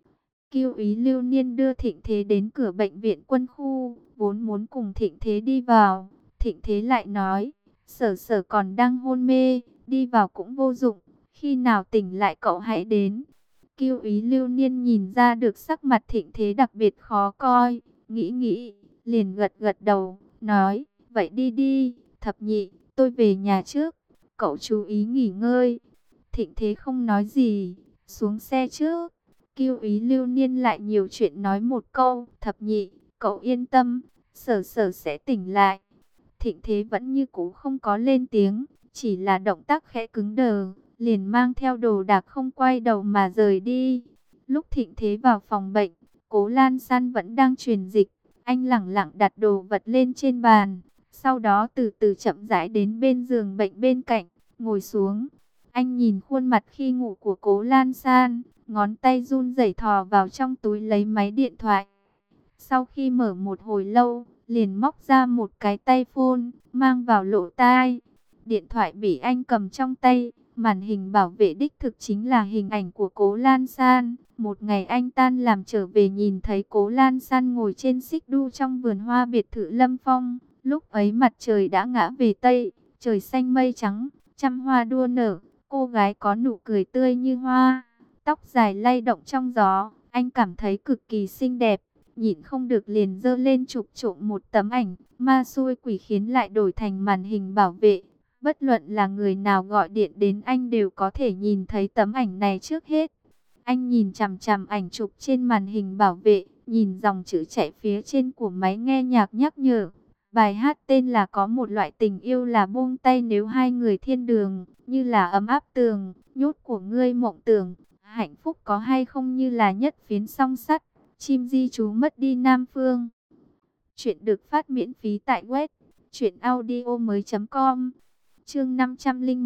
Kiêu Ý Lưu Niên đưa Thịnh Thế đến cửa bệnh viện quân khu, vốn muốn cùng Thịnh Thế đi vào. Thịnh Thế lại nói, Sở Sở còn đang hôn mê, đi vào cũng vô dụng, khi nào tỉnh lại cậu hãy đến. Kiêu Ý Lưu Niên nhìn ra được sắc mặt Thịnh Thế đặc biệt khó coi, nghĩ nghĩ, liền gật gật đầu, nói, vậy đi đi, Thập Nhị, tôi về nhà trước, cậu chú ý nghỉ ngơi. Thịnh Thế không nói gì, xuống xe trước. Kiêu Ý Lưu Niên lại nhiều chuyện nói một câu, Thập Nhị, cậu yên tâm, Sở Sở sẽ tỉnh lại. Thịnh Thế vẫn như cũ không có lên tiếng, chỉ là động tác khẽ cứng đờ, liền mang theo đồ đạc không quay đầu mà rời đi. Lúc Thịnh Thế vào phòng bệnh, Cố Lan San vẫn đang truyền dịch. Anh lẳng lặng đặt đồ vật lên trên bàn, sau đó từ từ chậm rãi đến bên giường bệnh bên cạnh, ngồi xuống. Anh nhìn khuôn mặt khi ngủ của Cố Lan San, ngón tay run rẩy thò vào trong túi lấy máy điện thoại. Sau khi mở một hồi lâu, liền móc ra một cái tay phone, mang vào lỗ tai. Điện thoại bị anh cầm trong tay, màn hình bảo vệ đích thực chính là hình ảnh của Cố Lan San. Một ngày anh tan làm trở về nhìn thấy Cố Lan San ngồi trên xích đu trong vườn hoa biệt thự Lâm Phong. Lúc ấy mặt trời đã ngã về Tây, trời xanh mây trắng, trăm hoa đua nở. Cô gái có nụ cười tươi như hoa, tóc dài lay động trong gió. Anh cảm thấy cực kỳ xinh đẹp, nhịn không được liền giơ lên chụp trộm một tấm ảnh. Ma xui quỷ khiến lại đổi thành màn hình bảo vệ. Bất luận là người nào gọi điện đến anh đều có thể nhìn thấy tấm ảnh này trước hết. Anh nhìn chằm chằm ảnh chụp trên màn hình bảo vệ, nhìn dòng chữ chạy phía trên của máy nghe nhạc nhắc nhở. Bài hát tên là Có một loại tình yêu là buông tay nếu hai người thiên đường, như là ấm áp tường, nhốt của ngươi mộng tưởng. Hạnh phúc có hay không như là nhất phiến song sắt, chim di trú mất đi Nam Phương. Chuyện được phát miễn phí tại web truyện audio mới chấm com. Chương năm trăm lẻ một,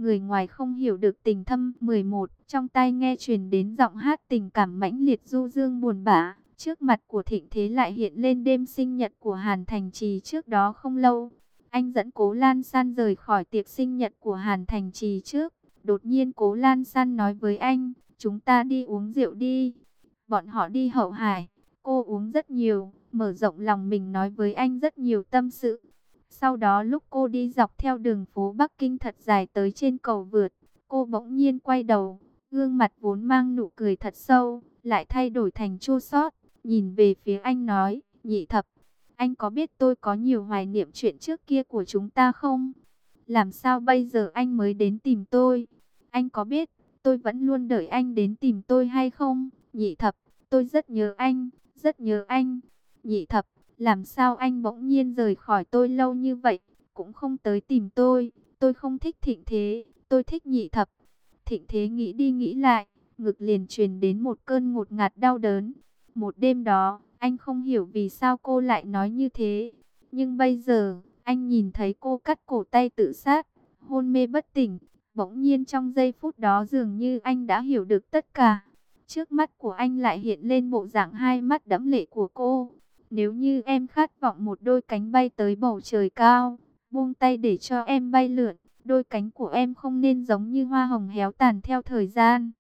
Người ngoài không hiểu được tình thâm. Mười một. Trong tai nghe truyền đến giọng hát tình cảm mãnh liệt du dương buồn bã. Trước mặt của Thịnh Thế lại hiện lên đêm sinh nhật của Hàn Thành Trì trước đó không lâu. Anh dẫn Cố Lan San rời khỏi tiệc sinh nhật của Hàn Thành Trì trước. Đột nhiên Cố Lan San nói với anh, chúng ta đi uống rượu đi. Bọn họ đi Hậu Hải, cô uống rất nhiều, mở rộng lòng mình nói với anh rất nhiều tâm sự. Sau đó lúc cô đi dọc theo đường phố Bắc Kinh thật dài tới trên cầu vượt, cô bỗng nhiên quay đầu, gương mặt vốn mang nụ cười thật sâu, lại thay đổi thành chua xót, nhìn về phía anh nói, Nhị Thập, anh có biết tôi có nhiều hoài niệm chuyện trước kia của chúng ta không? Làm sao bây giờ anh mới đến tìm tôi? Anh có biết tôi vẫn luôn đợi anh đến tìm tôi hay không? Nhị Thập, tôi rất nhớ anh, rất nhớ anh. Nhị Thập, làm sao anh bỗng nhiên rời khỏi tôi lâu như vậy, cũng không tới tìm tôi? Tôi không thích Thịnh Thế, tôi thích Nhị Thập. Thịnh Thế nghĩ đi nghĩ lại, ngực liền truyền đến một cơn ngột ngạt đau đớn. Một đêm đó, anh không hiểu vì sao cô lại nói như thế. Nhưng bây giờ, anh nhìn thấy cô cắt cổ tay tự sát, hôn mê bất tỉnh. Bỗng nhiên trong giây phút đó dường như anh đã hiểu được tất cả. Trước mắt của anh lại hiện lên bộ dạng hai mắt đẫm lệ của cô. Nếu như em khát vọng một đôi cánh bay tới bầu trời cao, buông tay để cho em bay lượn, đôi cánh của em không nên giống như hoa hồng héo tàn theo thời gian.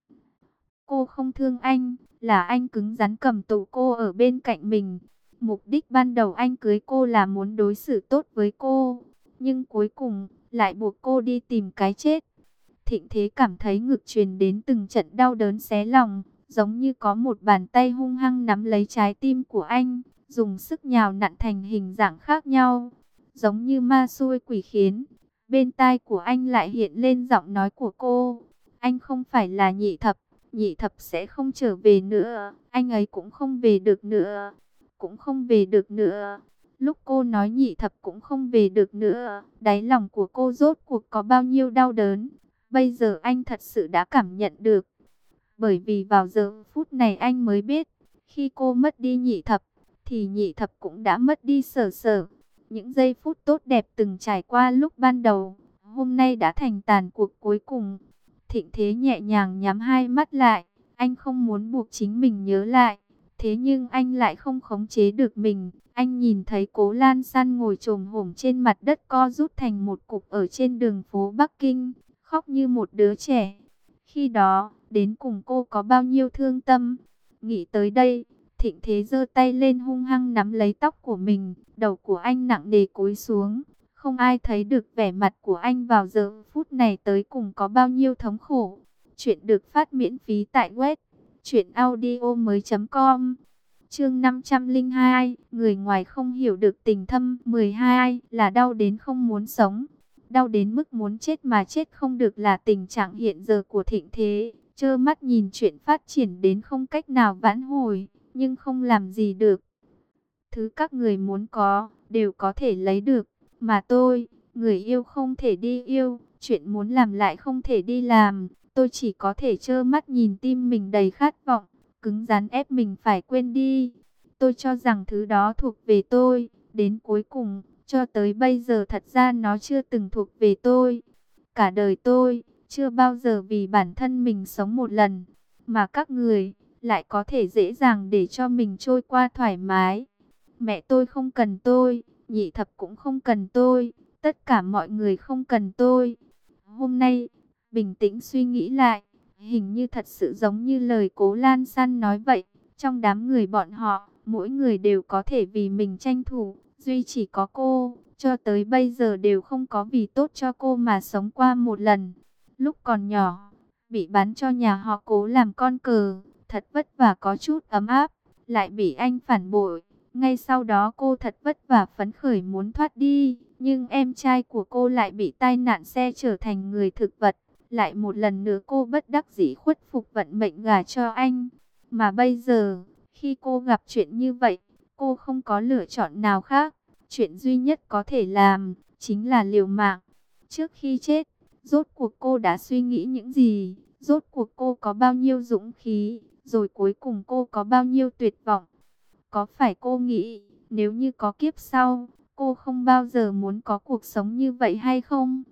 Cô không thương anh, là anh cứng rắn cầm tù cô ở bên cạnh mình. Mục đích ban đầu anh cưới cô là muốn đối xử tốt với cô, nhưng cuối cùng lại buộc cô đi tìm cái chết. Thịnh Thế cảm thấy ngực truyền đến từng trận đau đớn xé lòng, giống như có một bàn tay hung hăng nắm lấy trái tim của anh, dùng sức nhào nặn thành hình dạng khác nhau, giống như ma xui quỷ khiến. Bên tai của anh lại hiện lên giọng nói của cô, anh không phải là Nhị Thập, Nhị Thập sẽ không trở về nữa, anh ấy cũng không về được nữa, cũng không về được nữa. Lúc cô nói Nhị Thập cũng không về được nữa, đáy lòng của cô rốt cuộc có bao nhiêu đau đớn. Bây giờ anh thật sự đã cảm nhận được. Bởi vì vào giờ phút này anh mới biết, khi cô mất đi Nhị Thập, thì Nhị Thập cũng đã mất đi Sở Sở. Những giây phút tốt đẹp từng trải qua lúc ban đầu, hôm nay đã thành tàn cuộc cuối cùng. Thịnh Thế nhẹ nhàng nhắm hai mắt lại, anh không muốn buộc chính mình nhớ lại. Thế nhưng anh lại không khống chế được mình. Anh nhìn thấy Cố Lan San ngồi chồm hổm trên mặt đất co rút thành một cục ở trên đường phố Bắc Kinh, khóc như một đứa trẻ. Khi đó, đến cùng cô có bao nhiêu thương tâm. Nghĩ tới đây, Thịnh Thế giơ tay lên hung hăng nắm lấy tóc của mình. Đầu của anh nặng nề cúi xuống. Không ai thấy được vẻ mặt của anh vào giờ phút này tới cùng có bao nhiêu thống khổ. Chuyện được phát miễn phí tại web truyện audio mới chấm com. Chương năm trăm lẻ hai, người ngoài không hiểu được tình thâm. Mười hai là đau đến không muốn sống, đau đến mức muốn chết mà chết không được là tình trạng hiện giờ của Thịnh Thế. Trơ mắt nhìn chuyện phát triển đến không cách nào vãn hồi, nhưng không làm gì được. Thứ các người muốn có, đều có thể lấy được, mà tôi, người yêu không thể đi yêu, chuyện muốn làm lại không thể đi làm. Tôi chỉ có thể trơ mắt nhìn tim mình đầy khát vọng, cứng rắn ép mình phải quên đi. Tôi cho rằng thứ đó thuộc về tôi, đến cuối cùng, cho tới bây giờ thật ra nó chưa từng thuộc về tôi. Cả đời tôi, chưa bao giờ vì bản thân mình sống một lần, mà các người lại có thể dễ dàng để cho mình trôi qua thoải mái. Mẹ tôi không cần tôi, Nhị Thập cũng không cần tôi, tất cả mọi người không cần tôi. Hôm nay, bình tĩnh suy nghĩ lại, hình như thật sự giống như lời Cố Lan San nói vậy. Trong đám người bọn họ, mỗi người đều có thể vì mình tranh thủ, duy chỉ có cô, cho tới bây giờ đều không có vì tốt cho cô mà sống qua một lần. Lúc còn nhỏ, bị bán cho nhà họ Cố làm con cờ, thật vất vả có chút ấm áp, lại bị anh phản bội. Ngay sau đó cô thật vất vả phấn khởi muốn thoát đi, nhưng em trai của cô lại bị tai nạn xe trở thành người thực vật. Lại một lần nữa cô bất đắc dĩ khuất phục vận mệnh gả cho anh. Mà bây giờ, khi cô gặp chuyện như vậy, cô không có lựa chọn nào khác. Chuyện duy nhất có thể làm, chính là liều mạng. Trước khi chết, rốt cuộc cô đã suy nghĩ những gì? Rốt cuộc cô có bao nhiêu dũng khí? Rồi cuối cùng cô có bao nhiêu tuyệt vọng? Có phải cô nghĩ, nếu như có kiếp sau, cô không bao giờ muốn có cuộc sống như vậy hay không?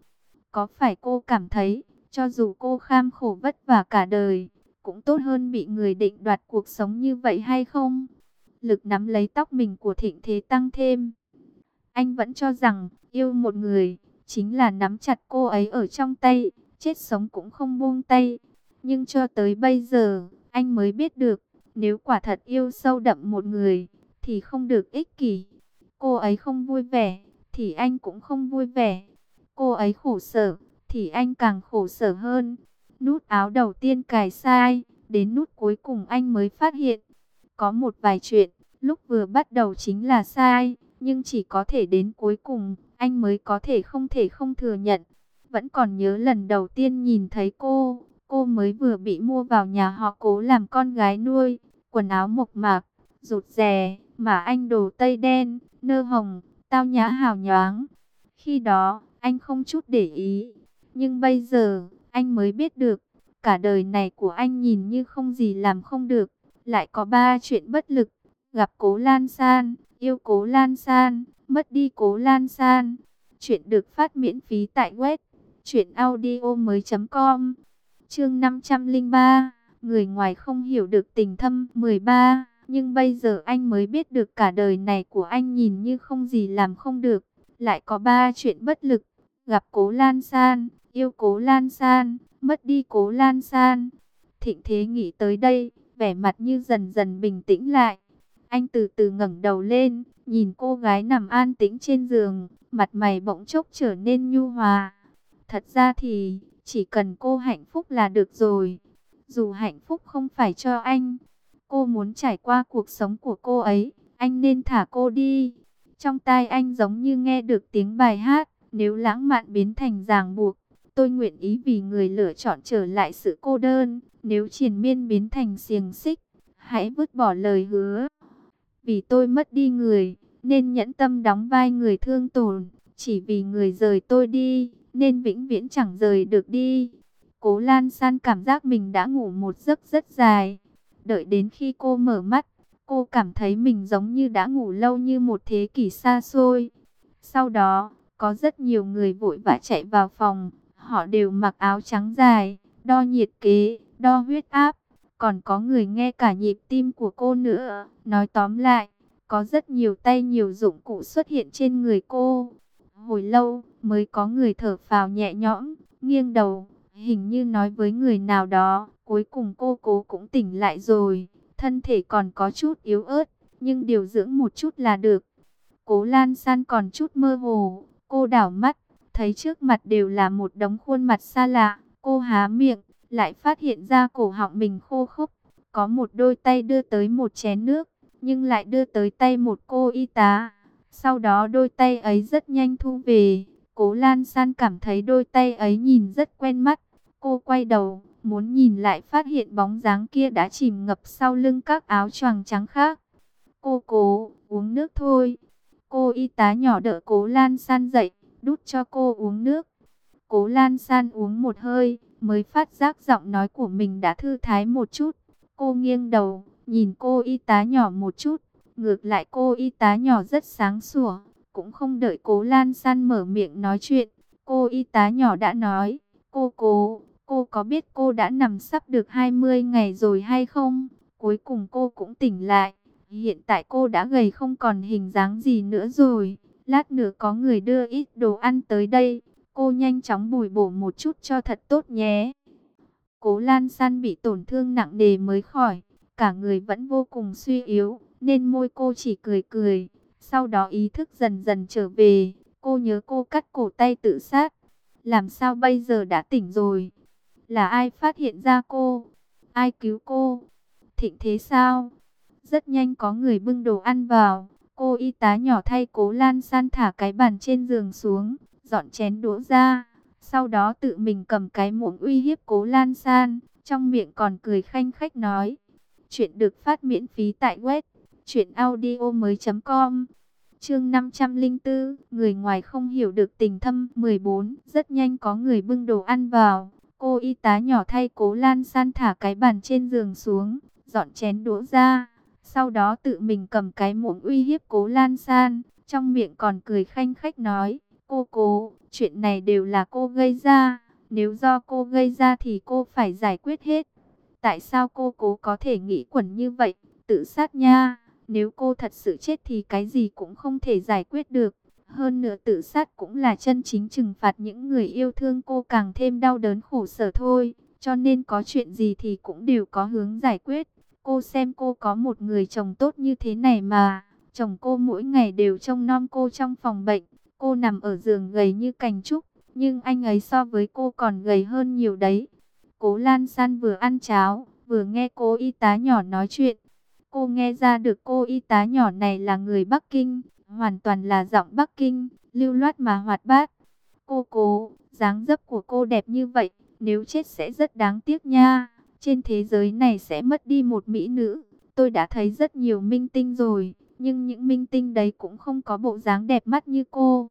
Có phải cô cảm thấy, cho dù cô kham khổ vất vả cả đời, cũng tốt hơn bị người định đoạt cuộc sống như vậy hay không? Lực nắm lấy tóc mình của Thịnh Thế tăng thêm. Anh vẫn cho rằng, yêu một người, chính là nắm chặt cô ấy ở trong tay, chết sống cũng không buông tay. Nhưng cho tới bây giờ, anh mới biết được, nếu quả thật yêu sâu đậm một người, thì không được ích kỷ. Cô ấy không vui vẻ, thì anh cũng không vui vẻ. Cô ấy khổ sở, thì anh càng khổ sở hơn. Nút áo đầu tiên cài sai, đến nút cuối cùng anh mới phát hiện. Có một vài chuyện, lúc vừa bắt đầu chính là sai, nhưng chỉ có thể đến cuối cùng, anh mới có thể không thể không thừa nhận. Vẫn còn nhớ lần đầu tiên nhìn thấy cô, cô mới vừa bị mua vào nhà họ Cố làm con gái nuôi, quần áo mộc mạc, rụt rè, mà anh đồ tây đen, nơ hồng, tao nhã hào nhoáng. Khi đó, anh không chút để ý, nhưng bây giờ, anh mới biết được, cả đời này của anh nhìn như không gì làm không được, lại có ba chuyện bất lực: gặp Cố Lan San, yêu Cố Lan San, mất đi Cố Lan San. Chuyện được phát miễn phí tại web truyện audio mới chấm com. Chương năm trăm lẻ ba, người ngoài không hiểu được tình thâm. Mười ba, nhưng bây giờ anh mới biết được cả đời này của anh nhìn như không gì làm không được, lại có ba chuyện bất lực: gặp Cố Lan San, yêu Cố Lan San, mất đi Cố Lan San. Thịnh Thế nghĩ tới đây, vẻ mặt như dần dần bình tĩnh lại. Anh từ từ ngẩng đầu lên, nhìn cô gái nằm an tĩnh trên giường, mặt mày bỗng chốc trở nên nhu hòa. Thật ra thì, chỉ cần cô hạnh phúc là được rồi. Dù hạnh phúc không phải cho anh, cô muốn trải qua cuộc sống của cô ấy, anh nên thả cô đi. Trong tai anh giống như nghe được tiếng bài hát: nếu lãng mạn biến thành ràng buộc, tôi nguyện ý vì người lựa chọn trở lại sự cô đơn. Nếu triền miên biến thành xiềng xích, hãy vứt bỏ lời hứa. Vì tôi mất đi người, nên nhẫn tâm đóng vai người thương tổn. Chỉ vì người rời tôi đi, nên vĩnh viễn chẳng rời được đi. Cố Lan San cảm giác mình đã ngủ một giấc rất dài. Đợi đến khi cô mở mắt, cô cảm thấy mình giống như đã ngủ lâu như một thế kỷ xa xôi. Sau đó, có rất nhiều người vội vã chạy vào phòng. Họ đều mặc áo trắng dài, đo nhiệt kế, đo huyết áp. Còn có người nghe cả nhịp tim của cô nữa. Nói tóm lại, có rất nhiều tay nhiều dụng cụ xuất hiện trên người cô. Hồi lâu mới có người thở phào nhẹ nhõm, nghiêng đầu, hình như nói với người nào đó. Cuối cùng cô cố cũng tỉnh lại rồi. Thân thể còn có chút yếu ớt, nhưng điều dưỡng một chút là được. Cố Lan San còn chút mơ hồ. Cô đảo mắt, thấy trước mặt đều là một đống khuôn mặt xa lạ. Cô há miệng, lại phát hiện ra cổ họng mình khô khốc. Có một đôi tay đưa tới một chén nước, nhưng lại đưa tới tay một cô y tá. Sau đó đôi tay ấy rất nhanh thu về. Cố Lan San cảm thấy đôi tay ấy nhìn rất quen mắt. Cô quay đầu, muốn nhìn lại phát hiện bóng dáng kia đã chìm ngập sau lưng các áo choàng trắng khác. Cô Cố, uống nước thôi. Cô y tá nhỏ đỡ Cố Lan San dậy, đút cho cô uống nước. Cố Lan San uống một hơi, mới phát giác giọng nói của mình đã thư thái một chút. Cô nghiêng đầu, nhìn cô y tá nhỏ một chút. Ngược lại cô y tá nhỏ rất sáng sủa, cũng không đợi Cố Lan San mở miệng nói chuyện. Cô y tá nhỏ đã nói: cô Cố, cô có biết cô đã nằm sắp được hai mươi ngày rồi hay không? Cuối cùng cô cũng tỉnh lại. Hiện tại cô đã gầy không còn hình dáng gì nữa rồi. Lát nữa có người đưa ít đồ ăn tới đây. Cô nhanh chóng bồi bổ một chút cho thật tốt nhé. Cố Lan San bị tổn thương nặng nề mới khỏi. Cả người vẫn vô cùng suy yếu, nên môi cô chỉ cười cười. Sau đó ý thức dần dần trở về. Cô nhớ cô cắt cổ tay tự sát. Làm sao bây giờ đã tỉnh rồi? Là ai phát hiện ra cô? Ai cứu cô? Thịnh Thế sao? Rất nhanh có người bưng đồ ăn vào. Cô y tá nhỏ thay Cố Lan San thả cái bàn trên giường xuống, dọn chén đũa ra. Sau đó tự mình cầm cái muỗng uy hiếp Cố Lan San, trong miệng còn cười khanh khách nói: chuyện được phát miễn phí tại web truyện audio mới chấm com. Chương năm trăm lẻ bốn, người ngoài không hiểu được tình thâm. Mười bốn, rất nhanh có người bưng đồ ăn vào. Cô y tá nhỏ thay Cố Lan San thả cái bàn trên giường xuống, dọn chén đũa ra. Sau đó tự mình cầm cái muỗng uy hiếp Cố Lan San, trong miệng còn cười khanh khách nói: Cô cố, chuyện này đều là cô gây ra. Nếu do cô gây ra thì cô phải giải quyết hết. Tại sao cô cố có thể nghĩ quẩn như vậy? Tự sát nha. Nếu cô thật sự chết thì cái gì cũng không thể giải quyết được. Hơn nữa tự sát cũng là chân chính trừng phạt những người yêu thương cô càng thêm đau đớn khổ sở thôi. Cho nên có chuyện gì thì cũng đều có hướng giải quyết. Cô xem cô có một người chồng tốt như thế này mà. Chồng cô mỗi ngày đều trông nom cô trong phòng bệnh. Cô nằm ở giường gầy như cành trúc. Nhưng anh ấy so với cô còn gầy hơn nhiều đấy. Cố Lan San vừa ăn cháo, vừa nghe cô y tá nhỏ nói chuyện. Cô nghe ra được cô y tá nhỏ này là người Bắc Kinh, hoàn toàn là giọng Bắc Kinh, lưu loát mà hoạt bát. Cô cố, dáng dấp của cô đẹp như vậy, nếu chết sẽ rất đáng tiếc nha. Trên thế giới này sẽ mất đi một mỹ nữ. Tôi đã thấy rất nhiều minh tinh rồi, nhưng những minh tinh đấy cũng không có bộ dáng đẹp mắt như cô.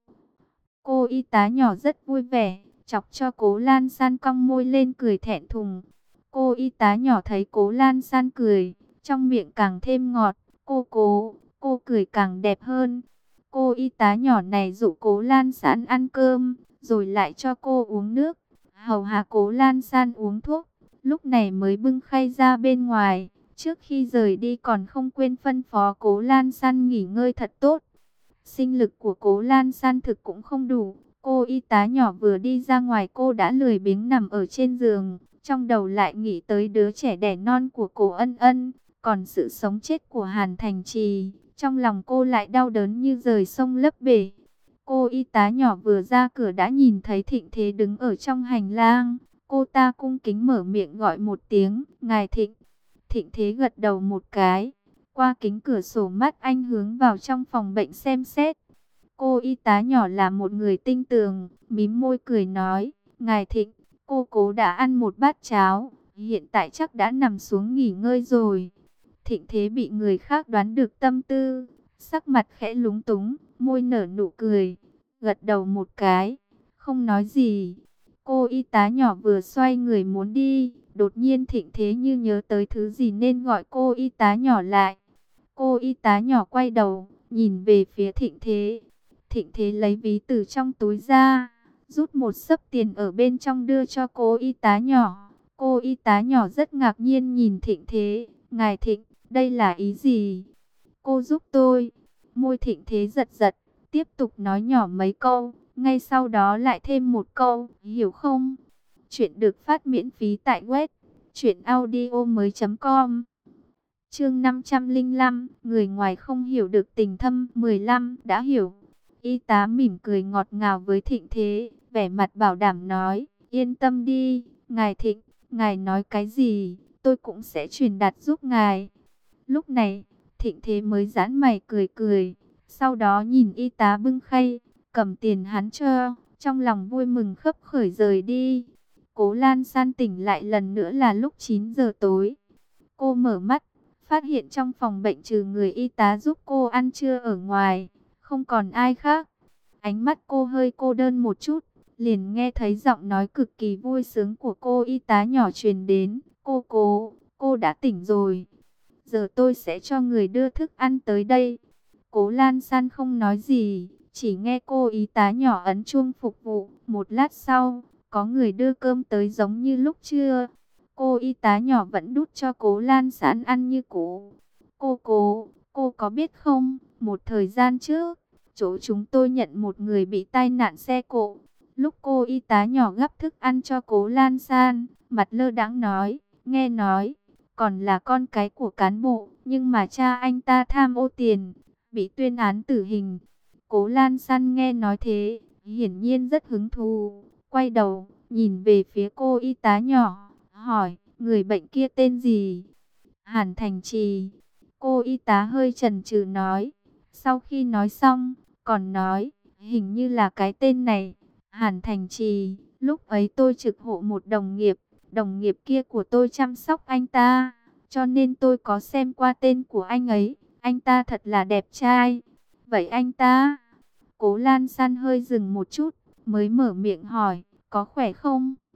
Cô y tá nhỏ rất vui vẻ, chọc cho Cố Lan San cong môi lên cười thẹn thùng. Cô y tá nhỏ thấy Cố Lan San cười, trong miệng càng thêm ngọt. Cô cố, cô cười càng đẹp hơn. Cô y tá nhỏ này dụ Cố Lan San ăn cơm, rồi lại cho cô uống nước. Hầu hạ Cố Lan San uống thuốc, lúc này mới bưng khay ra bên ngoài. Trước khi rời đi còn không quên phân phó Cố Lan San nghỉ ngơi thật tốt. Sinh lực của Cố Lan San thực cũng không đủ. Cô y tá nhỏ vừa đi ra ngoài cô đã lười biếng nằm ở trên giường. Trong đầu lại nghĩ tới đứa trẻ đẻ non của Cố Ân Ân. Còn sự sống chết của Hàn Thành Trì. Trong lòng cô lại đau đớn như rời sông lấp bể. Cô y tá nhỏ vừa ra cửa đã nhìn thấy Thịnh Thế đứng ở trong hành lang. Cô ta cung kính mở miệng gọi một tiếng, Ngài Thịnh. Thịnh Thế gật đầu một cái. Qua kính cửa sổ mắt anh hướng vào trong phòng bệnh xem xét. Cô y tá nhỏ là một người tinh tường, mím môi cười nói, Ngài Thịnh, cô cố đã ăn một bát cháo, hiện tại chắc đã nằm xuống nghỉ ngơi rồi. Thịnh Thế bị người khác đoán được tâm tư, sắc mặt khẽ lúng túng, môi nở nụ cười, gật đầu một cái, không nói gì. Cô y tá nhỏ vừa xoay người muốn đi, đột nhiên Thịnh Thế như nhớ tới thứ gì nên gọi cô y tá nhỏ lại. Cô y tá nhỏ quay đầu, nhìn về phía Thịnh Thế. Thịnh Thế lấy ví từ trong túi ra, rút một xấp tiền ở bên trong đưa cho cô y tá nhỏ. Cô y tá nhỏ rất ngạc nhiên nhìn Thịnh Thế. Ngài Thịnh, đây là ý gì? Cô giúp tôi. Môi Thịnh Thế giật giật, tiếp tục nói nhỏ mấy câu. Ngay sau đó lại thêm một câu, hiểu không? Chuyện được phát miễn phí tại web truyện audio mới chấm com. Chương năm trăm lẻ năm, người ngoài không hiểu được tình thâm. Mười lăm, đã hiểu. Y tá mỉm cười ngọt ngào với Thịnh Thế, vẻ mặt bảo đảm nói, yên tâm đi, Ngài Thịnh, Ngài nói cái gì, tôi cũng sẽ truyền đạt giúp Ngài. Lúc này, Thịnh Thế mới giãn mày cười cười, sau đó nhìn y tá bưng khay, cầm tiền hắn cho, trong lòng vui mừng khấp khởi rời đi. Cố Lan San tỉnh lại lần nữa là lúc chín giờ tối. Cô mở mắt, phát hiện trong phòng bệnh trừ người y tá giúp cô ăn trưa ở ngoài, không còn ai khác. Ánh mắt cô hơi cô đơn một chút, liền nghe thấy giọng nói cực kỳ vui sướng của cô y tá nhỏ truyền đến. Cô cố, cô đã tỉnh rồi. Giờ tôi sẽ cho người đưa thức ăn tới đây. Cố Lan San không nói gì, chỉ nghe cô y tá nhỏ ấn chuông phục vụ. Một lát sau, có người đưa cơm tới giống như lúc trưa. Cô y tá nhỏ vẫn đút cho Cố Lan San ăn như cũ. Cô cố, cô có biết không, một thời gian trước, chỗ chúng tôi nhận một người bị tai nạn xe cộ. Lúc cô y tá nhỏ gắp thức ăn cho Cố Lan San, mặt lơ đãng nói, nghe nói, còn là con cái của cán bộ, nhưng mà cha anh ta tham ô tiền, bị tuyên án tử hình. Cố Lan San nghe nói thế, hiển nhiên rất hứng thú, quay đầu, nhìn về phía cô y tá nhỏ, hỏi, người bệnh kia tên gì? Hàn Thành Trì. Cô y tá hơi chần chừ nói. Sau khi nói xong, còn nói, hình như là cái tên này, Hàn Thành Trì. Lúc ấy tôi trực hộ một đồng nghiệp, đồng nghiệp kia của tôi chăm sóc anh ta, cho nên tôi có xem qua tên của anh ấy. Anh ta thật là đẹp trai. Vậy anh ta? Cố Lan San hơi dừng một chút, mới mở miệng hỏi, có khỏe không?